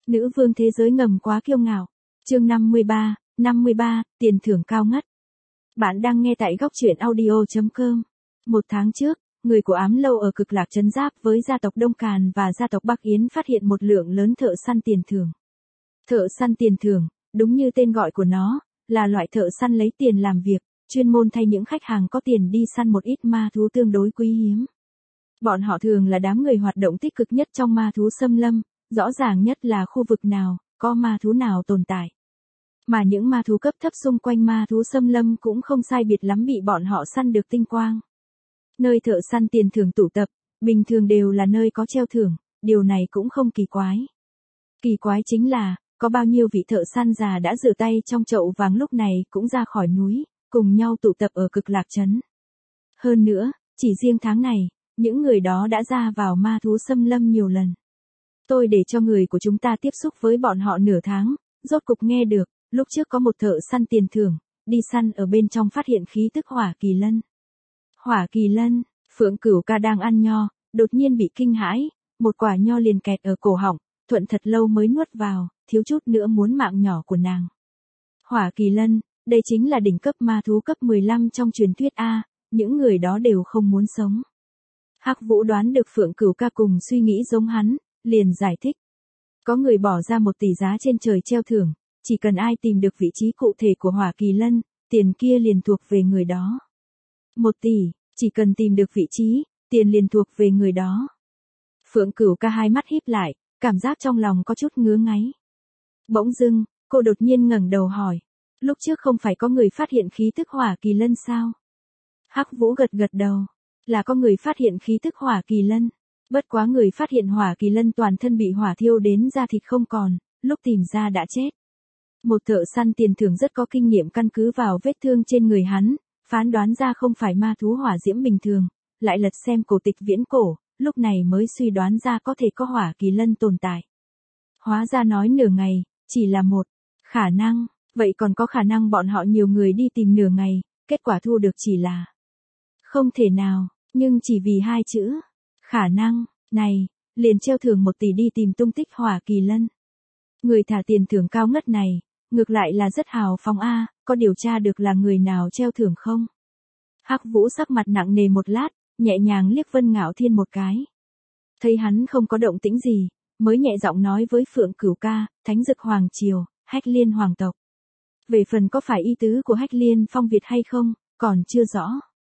Nữ vương thế giới ngầm quá kiêu ngạo. Chương 53, tiền thưởng cao ngất. Bạn đang nghe tại góc truyện audio.com. Một tháng trước, người của Ám Lâu ở Cực Lạc trấn giáp với gia tộc Đông Càn và gia tộc Bắc Yến phát hiện một lượng lớn thợ săn tiền thưởng. Thợ săn tiền thưởng, đúng như tên gọi của nó, là loại thợ săn lấy tiền làm việc, chuyên môn thay những khách hàng có tiền đi săn một ít ma thú tương đối quý hiếm. Bọn họ thường là đám người hoạt động tích cực nhất trong ma thú xâm lâm, rõ ràng nhất là khu vực nào, có ma thú nào tồn tại. Mà những ma thú cấp thấp xung quanh ma thú xâm lâm cũng không sai biệt lắm bị bọn họ săn được tinh quang. Nơi thợ săn tiền thưởng tụ tập, bình thường đều là nơi có treo thưởng, điều này cũng không kỳ quái. Kỳ quái chính là, có bao nhiêu vị thợ săn già đã rửa tay trong chậu vàng lúc này cũng ra khỏi núi, cùng nhau tụ tập ở Cực Lạc trấn. Hơn nữa, chỉ riêng tháng này, những người đó đã ra vào ma thú xâm lâm nhiều lần. Tôi để cho người của chúng ta tiếp xúc với bọn họ nửa tháng, rốt cục nghe được, lúc trước có một thợ săn tiền thưởng, đi săn ở bên trong phát hiện khí tức hỏa kỳ lân. Hỏa kỳ lân, Phượng Cửu Ca đang ăn nho, đột nhiên bị kinh hãi, một quả nho liền kẹt ở cổ họng, thuận thật lâu mới nuốt vào, thiếu chút nữa muốn mạng nhỏ của nàng. Hỏa kỳ lân, đây chính là đỉnh cấp ma thú cấp 15 trong truyền thuyết A, những người đó đều không muốn sống. Hắc Vũ đoán được Phượng Cửu Ca cùng suy nghĩ giống hắn, liền giải thích. Có người bỏ ra 1 tỷ giá trên trời treo thưởng, chỉ cần ai tìm được vị trí cụ thể của hỏa kỳ lân, tiền kia liền thuộc về người đó. 1 tỷ, chỉ cần tìm được vị trí, tiền liền thuộc về người đó. Phượng Cửu Ca hai mắt híp lại, cảm giác trong lòng có chút ngứa ngáy. Bỗng dưng, cô đột nhiên ngẩng đầu hỏi, lúc trước không phải có người phát hiện khí tức hỏa kỳ lân sao? Hắc Vũ gật gật đầu, là có người phát hiện khí tức hỏa kỳ lân. Bất quá người phát hiện hỏa kỳ lân toàn thân bị hỏa thiêu đến da thịt không còn, lúc tìm ra đã chết. Một thợ săn tiền thưởng rất có kinh nghiệm căn cứ vào vết thương trên người hắn, phán đoán ra không phải ma thú hỏa diễm bình thường, lại lật xem cổ tịch viễn cổ, lúc này mới suy đoán ra có thể có hỏa kỳ lân tồn tại. Hóa ra nói nửa ngày, chỉ là một khả năng, vậy còn có khả năng bọn họ nhiều người đi tìm nửa ngày, kết quả thu được chỉ là không thể nào, nhưng chỉ vì 2 chữ. Khả năng, này, liền treo thưởng 1 tỷ đi tìm tung tích hỏa kỳ lân. Người thả tiền thưởng cao ngất này, ngược lại là rất hào phóng A, có điều tra được là người nào treo thưởng không? Hắc Vũ sắc mặt nặng nề một lát, nhẹ nhàng liếc Vân Ngạo Thiên một cái. Thấy hắn không có động tĩnh gì, mới nhẹ giọng nói với Phượng Cửu Ca, Thánh Dực Hoàng Triều, Hách Liên Hoàng tộc. Về phần có phải ý tứ của Hách Liên Phong Việt hay không, còn chưa rõ.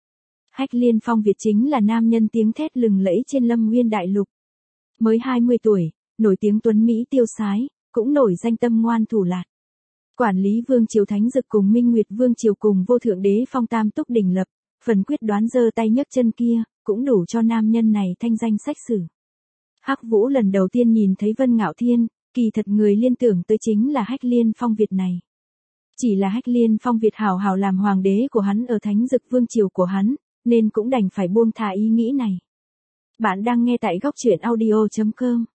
Hách Liên Phong Việt chính là nam nhân tiếng thét lừng lẫy trên Lâm Nguyên Đại Lục. Mới 20 tuổi, nổi tiếng tuấn Mỹ tiêu sái, cũng nổi danh tâm ngoan thủ lạt. Quản lý Vương Triều Thánh Dực cùng Minh Nguyệt Vương Triều cùng Vô Thượng Đế Phong Tam Túc đỉnh lập, phần quyết đoán giơ tay nhấc chân kia, cũng đủ cho nam nhân này thanh danh sách sử. Hắc Vũ lần đầu tiên nhìn thấy Vân Ngạo Thiên, kỳ thật người liên tưởng tới chính là Hách Liên Phong Việt này. Chỉ là Hách Liên Phong Việt hào hào làm hoàng đế của hắn ở Thánh Dực Vương Triều của hắn, nên cũng đành phải buông thả ý nghĩ này. Bạn đang nghe tại góc truyện audio.com.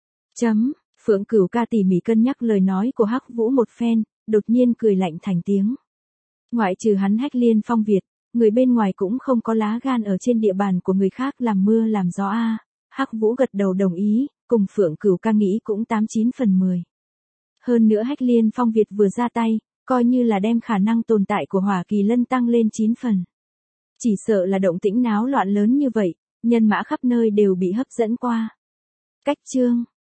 Phượng Cửu Ca tỉ mỉ cân nhắc lời nói của Hắc Vũ một phen, đột nhiên cười lạnh thành tiếng. Ngoại trừ hắn Hách Liên Phong Việt, người bên ngoài cũng không có lá gan ở trên địa bàn của người khác làm mưa làm gió a. Hắc Vũ gật đầu đồng ý, cùng Phượng Cửu Ca nghĩ cũng 89 phần 10. Hơn nữa Hách Liên Phong Việt vừa ra tay, coi như là đem khả năng tồn tại của hỏa kỳ lân tăng lên 9 phần. Chỉ sợ là động tĩnh náo loạn lớn như vậy, nhân mã khắp nơi đều bị hấp dẫn qua. Cách chương